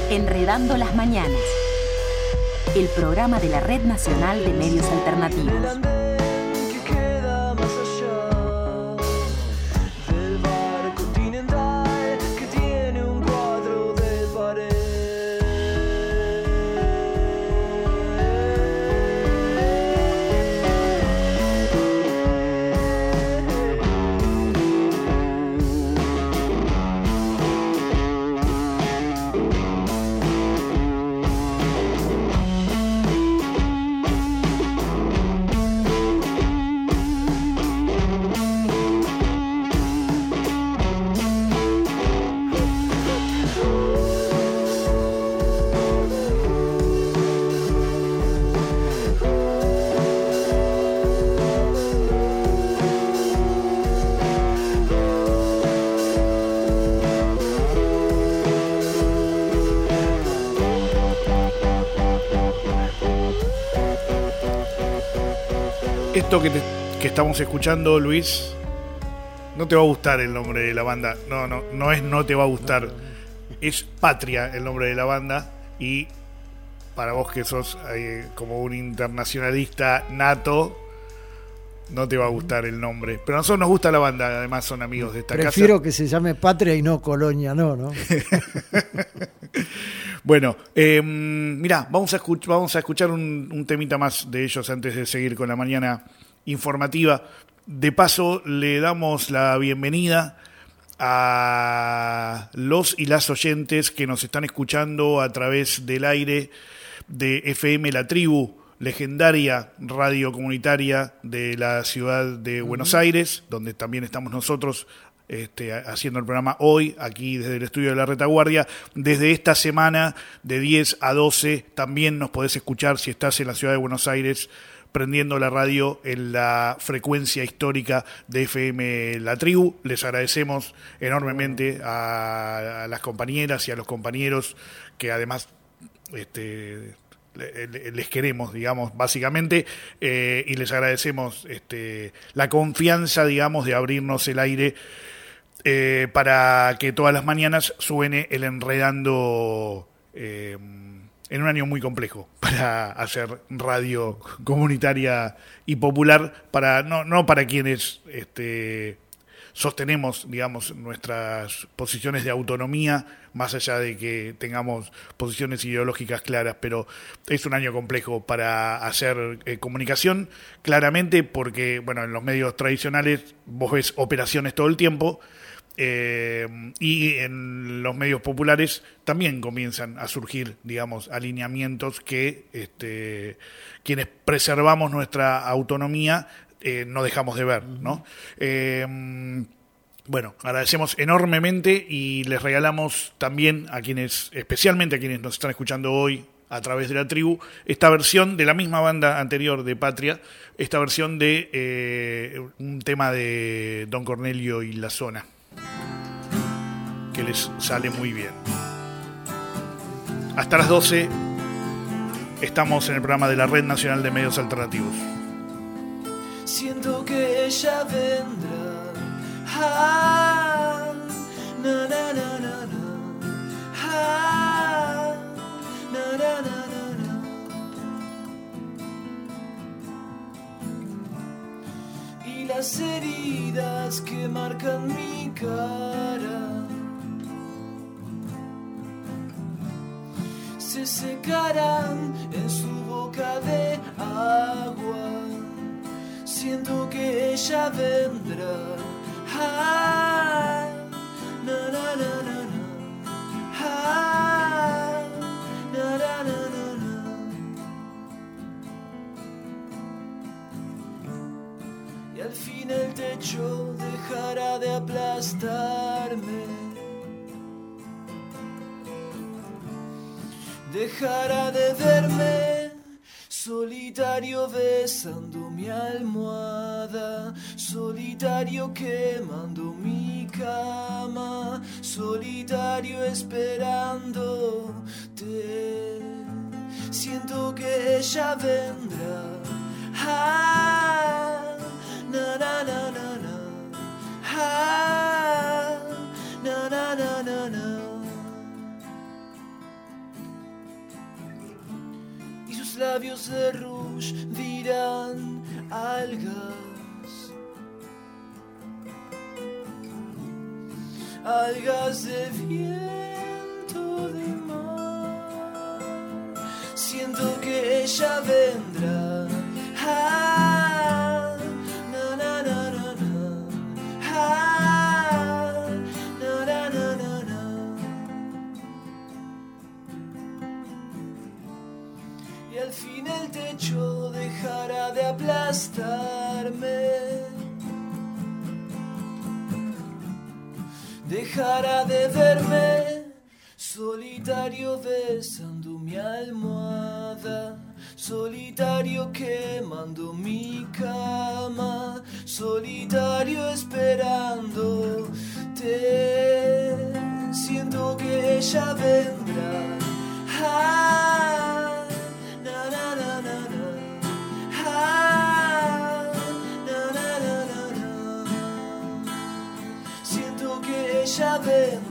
Enredando las mañanas. El programa de la Red Nacional de Medios Alternativos. Esto que estamos escuchando, Luis, no te va a gustar el nombre de la banda. No te va a gustar. Es Patria el nombre de la banda. Y para vos que sos como un internacionalista nato, no te va a gustar el nombre. Pero a nosotros nos gusta la banda, además son amigos de esta casa. Prefiero que se llame Patria y no Colonia, ¿no? Bueno, mirá, vamos a escuchar un temita más de ellos antes de seguir con la mañana informativa. De paso, le damos la bienvenida a los y las oyentes que nos están escuchando a través del aire de FM La Tribu, legendaria radio comunitaria de la ciudad de Buenos Aires, donde también estamos nosotros haciendo el programa hoy, aquí desde el estudio de la Retaguardia. Desde esta semana, de 10 a 12, también nos podés escuchar si estás en la ciudad de Buenos Aires, prendiendo la radio en la frecuencia histórica de FM La Tribu. Les agradecemos enormemente a las compañeras y a los compañeros que además les queremos, digamos, básicamente, y les agradecemos la confianza, digamos, de abrirnos el aire para que todas las mañanas suene el Enredando en un año muy complejo para hacer radio comunitaria y popular, no para quienes sostenemos, digamos, nuestras posiciones de autonomía, más allá de que tengamos posiciones ideológicas claras, pero es un año complejo para hacer comunicación, claramente, porque, bueno, en los medios tradicionales vos ves operaciones todo el tiempo, y en los medios populares también comienzan a surgir, digamos, alineamientos que quienes preservamos nuestra autonomía no dejamos de ver, ¿no? Bueno, agradecemos enormemente y les regalamos también especialmente a quienes nos están escuchando hoy a través de La Tribu, esta versión de la misma banda anterior de Patria, esta versión de un tema de Don Cornelio y La Zona, que les sale muy bien. Hasta las 12 estamos en el programa de la Red Nacional de Medios Alternativos. Siento que ella vendrá. Ah, na, na, na, na, na. Ah, na, na, na, na, na. Y las heridas que marcan mi cara se secarán en su boca de agua. Siento que ella vendrá. Ah, na, na, na, na, na. Ah, na, na, na, na, na. Y al fin el techo dejará de aplastarme, dejará de verme solitario besando mi almohada, solitario quemando mi cama, solitario esperándote. Siento que ella vendrá. Ah, na, na, na, na, na. Ah, na, na, na, na, na. labios de rouge dirán algas. Algas de viento de mar. Siento que ella vendrá. Ah, na, na, na, na, na. Ah, na, na, na, na, na. Y al fin el techo dejará de aplastarme. Dejará de verme solitario besando mi almohada, solitario quemando mi cama, solitario esperándote. Siento que ella vendrá. Ah, na, na, na, na, na. Ah, na, na, na, na, na. Siento que ella vendrá.